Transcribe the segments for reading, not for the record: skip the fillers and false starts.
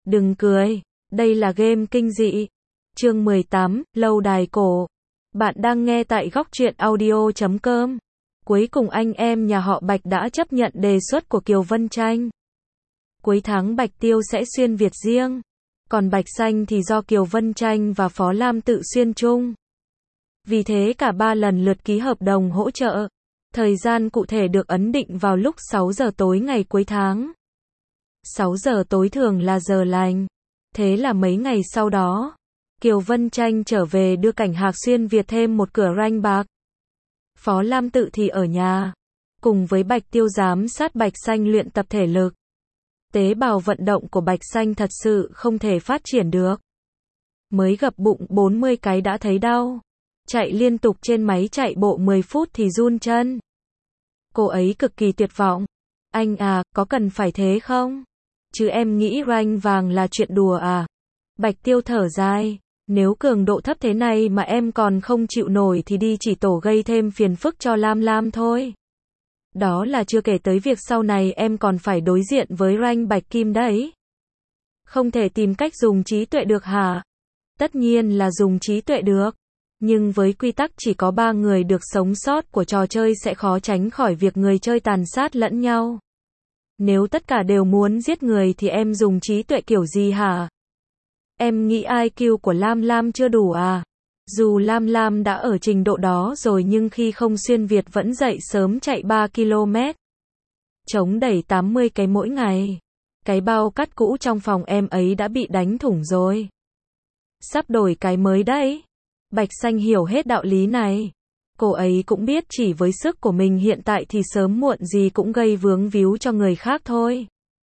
Đừng cười, đây là game kinh dị. Chương 18, Lâu đài cổ. Bạn đang nghe tại góc truyện audio.com. Cuối cùng anh em nhà họ Bạch đã chấp nhận đề xuất của Kiều Vân Tranh. Cuối tháng Bạch Tiêu sẽ xuyên Việt riêng, còn Bạch Xanh thì do Kiều Vân Tranh và Phó Lam tự xuyên chung. Vì thế cả ba lần lượt ký hợp đồng hỗ trợ. Thời gian cụ thể được ấn định vào lúc 6 giờ tối ngày cuối tháng. 6 giờ tối thường là giờ lành. Thế là mấy ngày sau đó, Kiều Vân Tranh trở về đưa Cảnh Hạc xuyên Việt thêm một cửa ranh bạc. Phó Lam tự thì ở nhà, cùng với Bạch Tiêu giám sát Bạch Xanh luyện tập thể lực. Tế bào vận động của Bạch Xanh thật sự không thể phát triển được. Mới gập bụng 40 cái đã thấy đau. Chạy liên tục trên máy chạy bộ 10 phút thì run chân. Cô ấy cực kỳ tuyệt vọng. Anh à, có cần phải thế không? Chứ em nghĩ ranh vàng là chuyện đùa à? Bạch Tiêu thở dài. Nếu cường độ thấp thế này mà em còn không chịu nổi thì đi chỉ tổ gây thêm phiền phức cho Lam Lam thôi. Đó là chưa kể tới việc sau này em còn phải đối diện với ranh bạch kim đấy. Không thể tìm cách dùng trí tuệ được hả? Tất nhiên là dùng trí tuệ được. Nhưng với quy tắc chỉ có 3 người được sống sót của trò chơi sẽ khó tránh khỏi việc người chơi tàn sát lẫn nhau. Nếu tất cả đều muốn giết người thì em dùng trí tuệ kiểu gì hả? Em nghĩ IQ của Lam Lam chưa đủ à? Dù Lam Lam đã ở trình độ đó rồi nhưng khi không xuyên Việt vẫn dậy sớm chạy 3 km. Chống đẩy 80 cái mỗi ngày. Cái bao cát cũ trong phòng em ấy đã bị đánh thủng rồi. Sắp đổi cái mới đấy. Bạch Xanh hiểu hết đạo lý này. Cô ấy cũng biết chỉ với sức của mình hiện tại thì sớm muộn gì cũng gây vướng víu cho người khác thôi.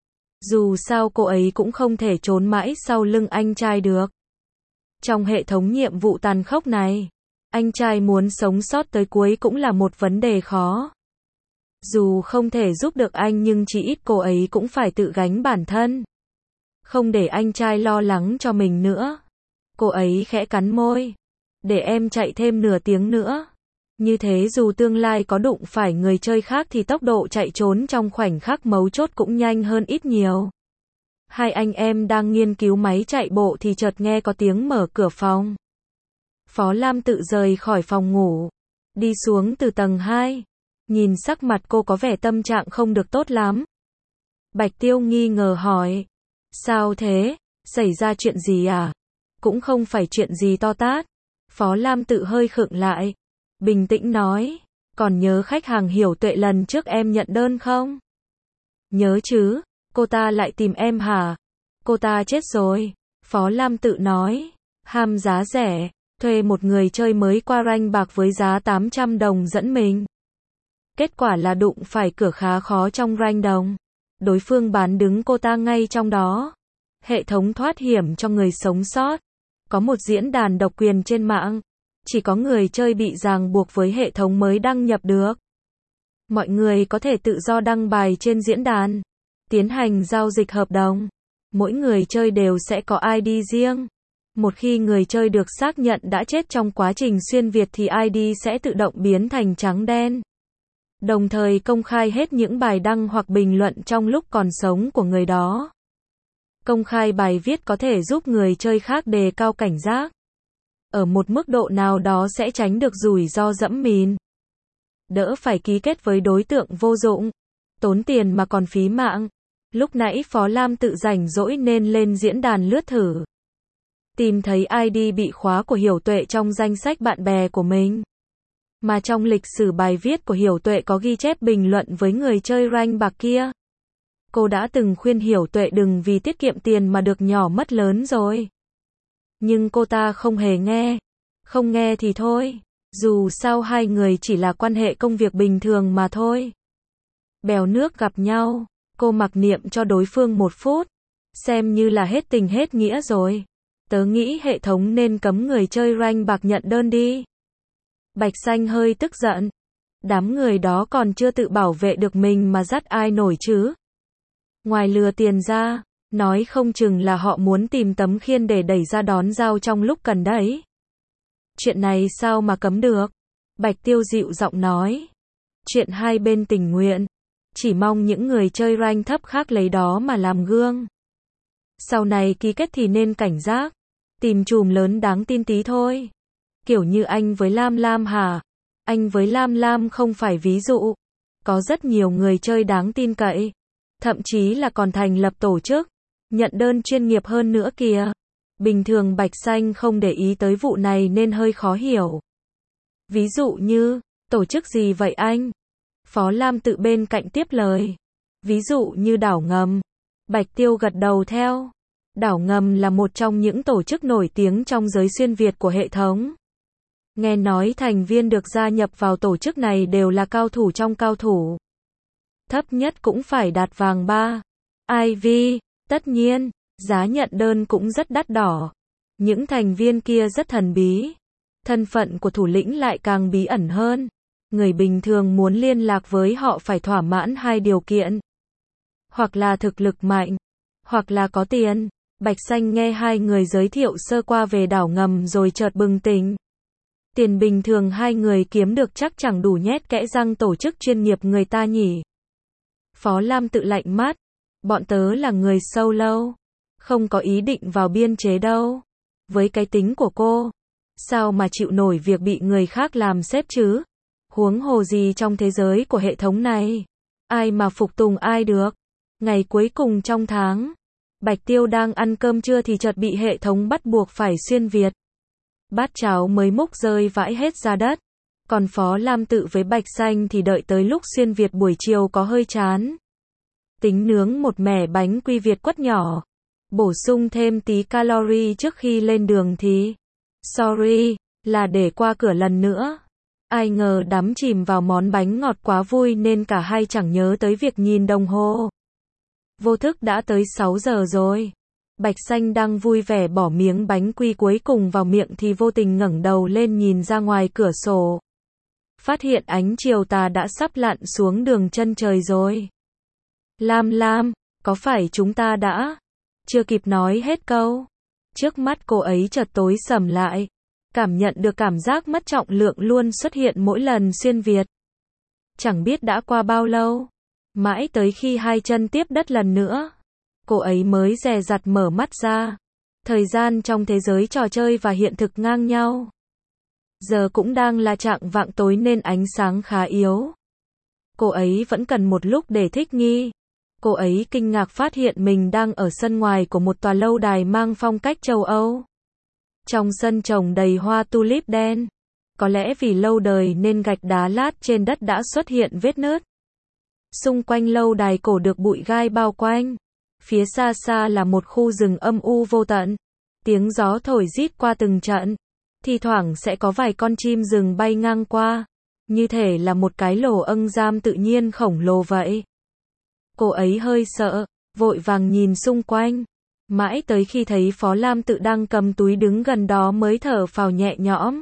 Dù sao cô ấy cũng không thể trốn mãi sau lưng anh trai được. Trong hệ thống nhiệm vụ tàn khốc này, anh trai muốn sống sót tới cuối cũng là một vấn đề khó. Dù không thể giúp được anh nhưng chỉ ít cô ấy cũng phải tự gánh bản thân. Không để anh trai lo lắng cho mình nữa. Cô ấy khẽ cắn môi. Để em chạy thêm nửa tiếng nữa. Như thế dù tương lai có đụng phải người chơi khác thì tốc độ chạy trốn trong khoảnh khắc mấu chốt cũng nhanh hơn ít nhiều. Hai anh em đang nghiên cứu máy chạy bộ thì chợt nghe có tiếng mở cửa phòng. Phó Lam tự rời khỏi phòng ngủ, đi xuống từ tầng 2. Nhìn sắc mặt cô có vẻ tâm trạng không được tốt lắm. Bạch Tiêu nghi ngờ hỏi. Sao thế? Xảy ra chuyện gì à? Cũng không phải chuyện gì to tát. Phó Lam tự hơi khựng lại. Bình tĩnh nói. Còn nhớ khách hàng Hiểu Tuệ lần trước em nhận đơn không? Nhớ chứ. Cô ta lại tìm em hả? Cô ta chết rồi. Phó Lam tự nói. Ham giá rẻ. Thuê một người chơi mới qua ranh bạc với giá 800 đồng dẫn mình. Kết quả là đụng phải cửa khá khó trong ranh đồng. Đối phương bán đứng cô ta ngay trong đó. Hệ thống thoát hiểm cho người sống sót. Có một diễn đàn độc quyền trên mạng. Chỉ có người chơi bị ràng buộc với hệ thống mới đăng nhập được. Mọi người có thể tự do đăng bài trên diễn đàn. Tiến hành giao dịch hợp đồng. Mỗi người chơi đều sẽ có ID riêng. Một khi người chơi được xác nhận đã chết trong quá trình xuyên Việt thì ID sẽ tự động biến thành trắng đen. Đồng thời công khai hết những bài đăng hoặc bình luận trong lúc còn sống của người đó. Công khai bài viết có thể giúp người chơi khác đề cao cảnh giác. Ở một mức độ nào đó sẽ tránh được rủi ro dẫm mìn. Đỡ phải ký kết với đối tượng vô dụng. Tốn tiền mà còn phí mạng. Lúc nãy Phó Lam tự rảnh rỗi nên lên diễn đàn lướt thử. Tìm thấy ID bị khóa của Hiểu Tuệ trong danh sách bạn bè của mình. Mà trong lịch sử bài viết của Hiểu Tuệ có ghi chép bình luận với người chơi ranh bạc kia. Cô đã từng khuyên Hiểu Tuệ đừng vì tiết kiệm tiền mà được nhỏ mất lớn rồi. Nhưng cô ta không hề nghe. Không nghe thì thôi. Dù sao hai người chỉ là quan hệ công việc bình thường mà thôi. Bèo nước gặp nhau. Cô mặc niệm cho đối phương 1 phút. Xem như là hết tình hết nghĩa rồi. Tớ nghĩ hệ thống nên cấm người chơi ranh bạc nhận đơn đi. Bạch Xanh hơi tức giận. Đám người đó còn chưa tự bảo vệ được mình mà dắt ai nổi chứ. Ngoài lừa tiền ra, nói không chừng là họ muốn tìm tấm khiên để đẩy ra đón dao trong lúc cần đấy. Chuyện này sao mà cấm được? Bạch Tiêu dịu giọng nói. Chuyện hai bên tình nguyện. Chỉ mong những người chơi rank thấp khác lấy đó mà làm gương. Sau này ký kết thì nên cảnh giác. Tìm chùm lớn đáng tin tí thôi. Kiểu như anh với Lam Lam hả? Anh với Lam Lam không phải ví dụ. Có rất nhiều người chơi đáng tin cậy. Thậm chí là còn thành lập tổ chức. Nhận đơn chuyên nghiệp hơn nữa kìa. Bình thường Bạch Xanh không để ý tới vụ này nên hơi khó hiểu. Ví dụ như, tổ chức gì vậy anh? Phó Lam tự bên cạnh tiếp lời. Ví dụ như đảo ngầm. Bạch Tiêu gật đầu theo. Đảo ngầm là một trong những tổ chức nổi tiếng trong giới xuyên Việt của hệ thống. Nghe nói thành viên được gia nhập vào tổ chức này đều là cao thủ trong cao thủ. Thấp nhất cũng phải đạt vàng 3. IV, tất nhiên, giá nhận đơn cũng rất đắt đỏ. Những thành viên kia rất thần bí. Thân phận của thủ lĩnh lại càng bí ẩn hơn. Người bình thường muốn liên lạc với họ phải thỏa mãn 2 điều kiện. Hoặc là thực lực mạnh, hoặc là có tiền. Bạch Xanh nghe 2 người giới thiệu sơ qua về đảo ngầm rồi chợt bừng tỉnh. Tiền bình thường 2 người kiếm được chắc chẳng đủ nhét kẽ răng tổ chức chuyên nghiệp người ta nhỉ. Phó Lam tự lạnh mắt. Bọn tớ là người solo. Không có ý định vào biên chế đâu. Với cái tính của cô, sao mà chịu nổi việc bị người khác làm sếp chứ? Huống hồ gì trong thế giới của hệ thống này. Ai mà phục tùng ai được. Ngày cuối cùng trong tháng, Bạch Tiêu đang ăn cơm trưa thì chợt bị hệ thống bắt buộc phải xuyên Việt. Bát cháo mới múc rơi vãi hết ra đất. Còn Phó Lam tự với Bạch Xanh thì đợi tới lúc xuyên Việt buổi chiều có hơi chán. Tính nướng một mẻ bánh quy Việt quất nhỏ. Bổ sung thêm tí calorie trước khi lên đường thì sorry, là để qua cửa lần nữa. Ai ngờ đắm chìm vào món bánh ngọt quá vui nên cả hai chẳng nhớ tới việc nhìn đồng hồ. Vô thức đã tới 6 giờ rồi. Bạch Xanh đang vui vẻ bỏ miếng bánh quy cuối cùng vào miệng thì vô tình ngẩng đầu lên nhìn ra ngoài cửa sổ. Phát hiện ánh chiều tà đã sắp lặn xuống đường chân trời rồi. Lam Lam, có phải chúng ta đã... Chưa kịp nói hết câu. Trước mắt cô ấy chợt tối sầm lại. Cảm nhận được cảm giác mất trọng lượng luôn xuất hiện mỗi lần xuyên Việt. Chẳng biết đã qua bao lâu. Mãi tới khi 2 chân tiếp đất lần nữa. Cô ấy mới dè dặt mở mắt ra. Thời gian trong thế giới trò chơi và hiện thực ngang nhau. Giờ cũng đang là chạng vạng tối nên ánh sáng khá yếu. Cô ấy vẫn cần một lúc để thích nghi. Cô ấy kinh ngạc phát hiện mình đang ở sân ngoài của một tòa lâu đài mang phong cách châu Âu. Trong sân trồng đầy hoa tulip đen. Có lẽ vì lâu đời nên gạch đá lát trên đất đã xuất hiện vết nứt. Xung quanh lâu đài cổ được bụi gai bao quanh. Phía xa xa là một khu rừng âm u vô tận. Tiếng gió thổi rít qua từng trận. Thi thoảng sẽ có vài con chim rừng bay ngang qua. Như thể là một cái lồ âng giam tự nhiên khổng lồ vậy. Cô ấy hơi sợ, vội vàng nhìn xung quanh. Mãi tới khi thấy Phó Lam tự đang cầm túi đứng gần đó mới thở phào nhẹ nhõm.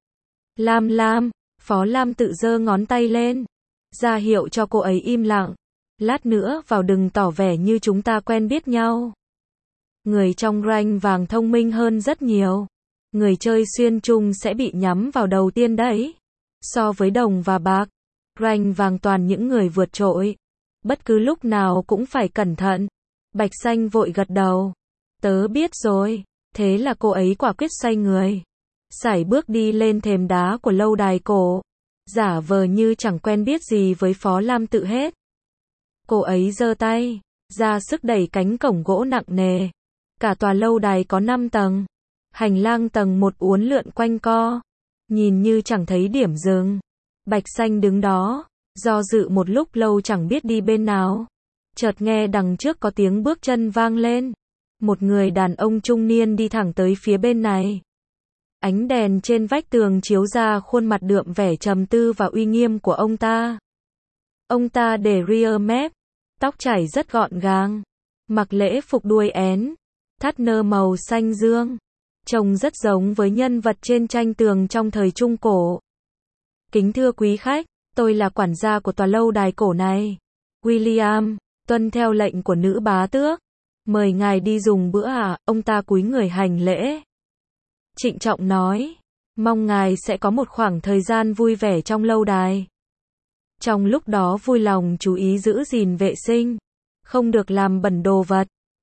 Lam Lam, Phó Lam tự giơ ngón tay lên. Ra hiệu cho cô ấy im lặng. Lát nữa vào đừng tỏ vẻ như chúng ta quen biết nhau. Người trong rank vàng thông minh hơn rất nhiều. Người chơi xuyên chung sẽ bị nhắm vào đầu tiên đấy. So với đồng và bạc, rank vàng toàn những người vượt trội. Bất cứ lúc nào cũng phải cẩn thận. Bạch Xanh vội gật đầu. Tớ biết rồi. Thế là cô ấy quả quyết xoay người. Sải bước đi lên thềm đá của lâu đài cổ. Giả vờ như chẳng quen biết gì với Phó Lam tự hết. Cô ấy giơ tay, ra sức đẩy cánh cổng gỗ nặng nề. Cả tòa lâu đài có 5 tầng. Hành lang tầng 1 uốn lượn quanh co. Nhìn như chẳng thấy điểm dừng. Bạch Xanh đứng đó, do dự một lúc lâu chẳng biết đi bên nào. Chợt nghe đằng trước có tiếng bước chân vang lên. Một người đàn ông trung niên đi thẳng tới phía bên này. Ánh đèn trên vách tường chiếu ra khuôn mặt đượm vẻ trầm tư và uy nghiêm của ông ta. Ông ta để rear mép, tóc chảy rất gọn gàng, mặc lễ phục đuôi én, thắt nơ màu xanh dương, trông rất giống với nhân vật trên tranh tường trong thời Trung Cổ. Kính thưa quý khách, tôi là quản gia của tòa lâu đài cổ này. William, tuân theo lệnh của nữ bá tước. Mời ngài đi dùng bữa ạ. Ông ta cúi người hành lễ. Trịnh trọng nói, mong ngài sẽ có một khoảng thời gian vui vẻ trong lâu đài. Trong lúc đó vui lòng chú ý giữ gìn vệ sinh, không được làm bẩn đồ vật.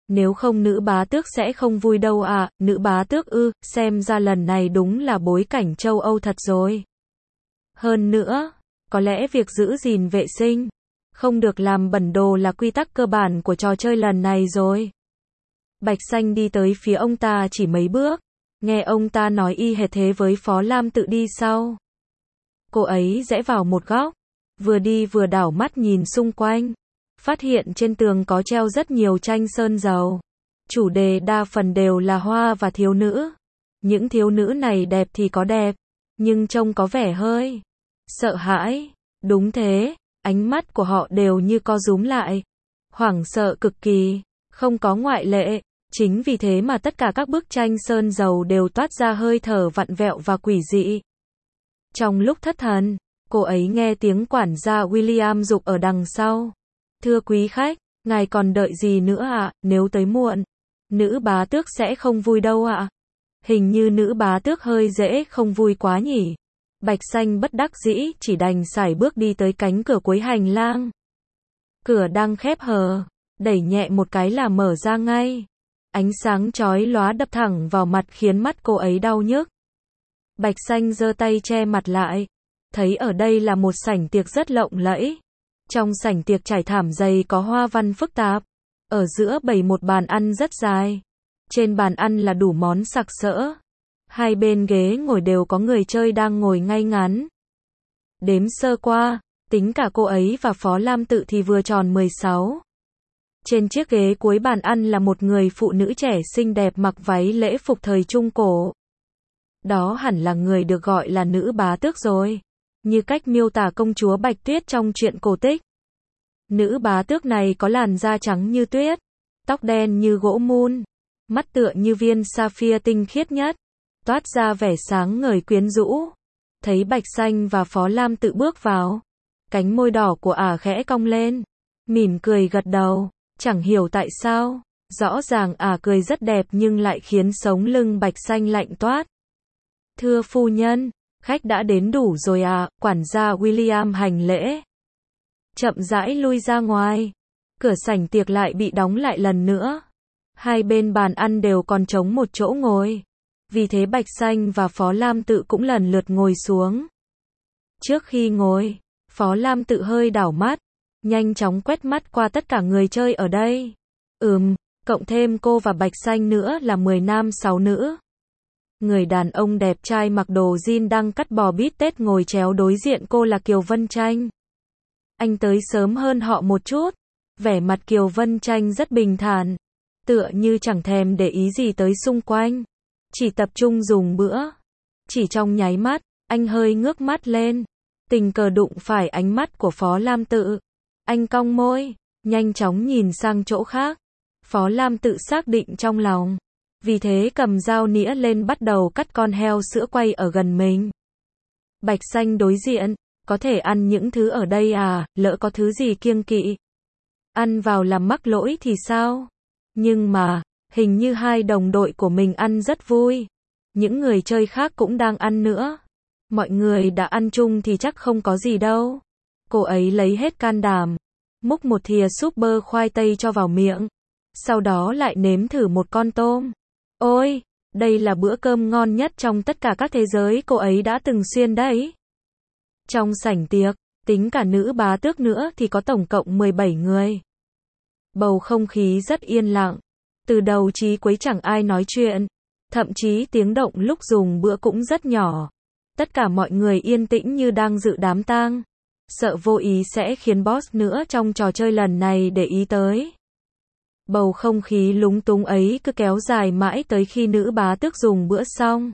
Nếu không nữ bá tước sẽ không vui đâu ạ. Nữ bá tước ư, xem ra lần này đúng là bối cảnh châu Âu thật rồi. Hơn nữa, có lẽ việc giữ gìn vệ sinh, không được làm bẩn đồ là quy tắc cơ bản của trò chơi lần này rồi. Bạch Xanh đi tới phía ông ta chỉ mấy bước, nghe ông ta nói y hệt thế với Phó Lam Tự đi sau. Cô ấy rẽ vào một góc, vừa đi vừa đảo mắt nhìn xung quanh, phát hiện trên tường có treo rất nhiều tranh sơn dầu. Chủ đề đa phần đều là hoa và thiếu nữ. Những thiếu nữ này đẹp thì có đẹp, nhưng trông có vẻ hơi sợ hãi. Đúng thế, ánh mắt của họ đều như co rúm lại, hoảng sợ cực kỳ, không có ngoại lệ. Chính vì thế mà tất cả các bức tranh sơn dầu đều toát ra hơi thở vặn vẹo và quỷ dị. Trong lúc thất thần, cô ấy nghe tiếng quản gia William giục ở đằng sau. Thưa quý khách, ngài còn đợi gì nữa ạ? Nếu tới muộn, nữ bá tước sẽ không vui đâu ạ. Hình như nữ bá tước hơi dễ không vui quá nhỉ. Bạch Xanh bất đắc dĩ chỉ đành sải bước đi tới cánh cửa cuối hành lang. Cửa đang khép hờ, đẩy nhẹ một cái là mở ra ngay. Ánh sáng chói lóa đập thẳng vào mặt khiến mắt cô ấy đau nhức. Bạch Xanh giơ tay che mặt lại, thấy ở đây là một sảnh tiệc rất lộng lẫy. Trong sảnh tiệc trải thảm dày có hoa văn phức tạp, ở giữa bày một bàn ăn rất dài. Trên bàn ăn là đủ món sặc sỡ. Hai bên ghế ngồi đều có người chơi đang ngồi ngay ngắn. Đếm sơ qua, tính cả cô ấy và Phó Lam Tự thì vừa tròn 16. Trên chiếc ghế cuối bàn ăn là một người phụ nữ trẻ xinh đẹp mặc váy lễ phục thời Trung Cổ. Đó hẳn là người được gọi là nữ bá tước rồi, như cách miêu tả công chúa Bạch Tuyết trong truyện cổ tích. Nữ bá tước này có làn da trắng như tuyết, tóc đen như gỗ mun, mắt tựa như viên sapphire tinh khiết nhất, toát ra vẻ sáng ngời quyến rũ. Thấy Bạch Xanh và Phó Lam Tự bước vào, cánh môi đỏ của ả khẽ cong lên, mỉm cười gật đầu. Chẳng hiểu tại sao, rõ ràng ả cười rất đẹp nhưng lại khiến sống lưng Bạch Xanh lạnh toát. Thưa phu nhân, khách đã đến đủ rồi à, quản gia William hành lễ. Chậm rãi lui ra ngoài, cửa sảnh tiệc lại bị đóng lại lần nữa. Hai bên bàn ăn đều còn trống một chỗ ngồi. Vì thế Bạch Xanh và Phó Lam Tự cũng lần lượt ngồi xuống. Trước khi ngồi, Phó Lam Tự hơi đảo mắt, nhanh chóng quét mắt qua tất cả người chơi ở đây. Cộng thêm cô và Bạch Xanh nữa là 10 nam 6 nữ. Người đàn ông đẹp trai mặc đồ jean đang cắt bò bít tết ngồi chéo đối diện cô là Kiều Vân Tranh. Anh tới sớm hơn họ một chút. Vẻ mặt Kiều Vân Tranh rất bình thản, tựa như chẳng thèm để ý gì tới xung quanh, chỉ tập trung dùng bữa. Chỉ trong nháy mắt, anh hơi ngước mắt lên, tình cờ đụng phải ánh mắt của Phó Lam Tự. Anh cong môi, nhanh chóng nhìn sang chỗ khác. Phó Lam Tự xác định trong lòng, vì thế cầm dao nĩa lên bắt đầu cắt con heo sữa quay ở gần mình. Bạch Xanh đối diện, có thể ăn những thứ ở đây à, lỡ có thứ gì kiêng kỵ, ăn vào làm mắc lỗi thì sao? Nhưng mà, hình như hai đồng đội của mình ăn rất vui. Những người chơi khác cũng đang ăn nữa. Mọi người đã ăn chung thì chắc không có gì đâu. Cô ấy lấy hết can đảm, múc một thìa súp bơ khoai tây cho vào miệng. Sau đó lại nếm thử một con tôm. Ôi, đây là bữa cơm ngon nhất trong tất cả các thế giới cô ấy đã từng xuyên đấy. Trong sảnh tiệc, tính cả nữ bá tước nữa thì có tổng cộng 17 người. Bầu không khí rất yên lặng. Từ đầu chí cuối chẳng ai nói chuyện. Thậm chí tiếng động lúc dùng bữa cũng rất nhỏ. Tất cả mọi người yên tĩnh như đang dự đám tang. Sợ vô ý sẽ khiến boss nữa trong trò chơi lần này để ý tới. Bầu không khí lúng túng ấy cứ kéo dài mãi tới khi nữ bá tước dùng bữa xong.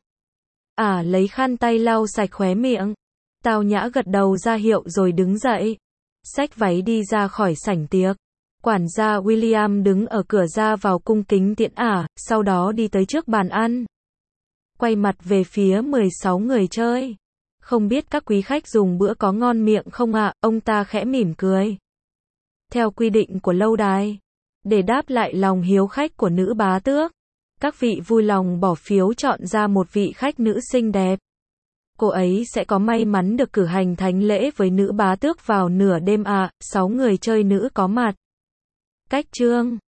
Lấy khăn tay lau sạch khóe miệng. Tao nhã gật đầu ra hiệu rồi đứng dậy. Xách váy đi ra khỏi sảnh tiệc. Quản gia William đứng ở cửa ra vào cung kính tiễn sau đó đi tới trước bàn ăn. Quay mặt về phía 16 người chơi. Không biết các quý khách dùng bữa có ngon miệng không ạ? Ông ta khẽ mỉm cười. Theo quy định của lâu đài, để đáp lại lòng hiếu khách của nữ bá tước, các vị vui lòng bỏ phiếu chọn ra một vị khách nữ xinh đẹp. Cô ấy sẽ có may mắn được cử hành thánh lễ với nữ bá tước vào nửa đêm 6 người chơi nữ có mặt. Cách chương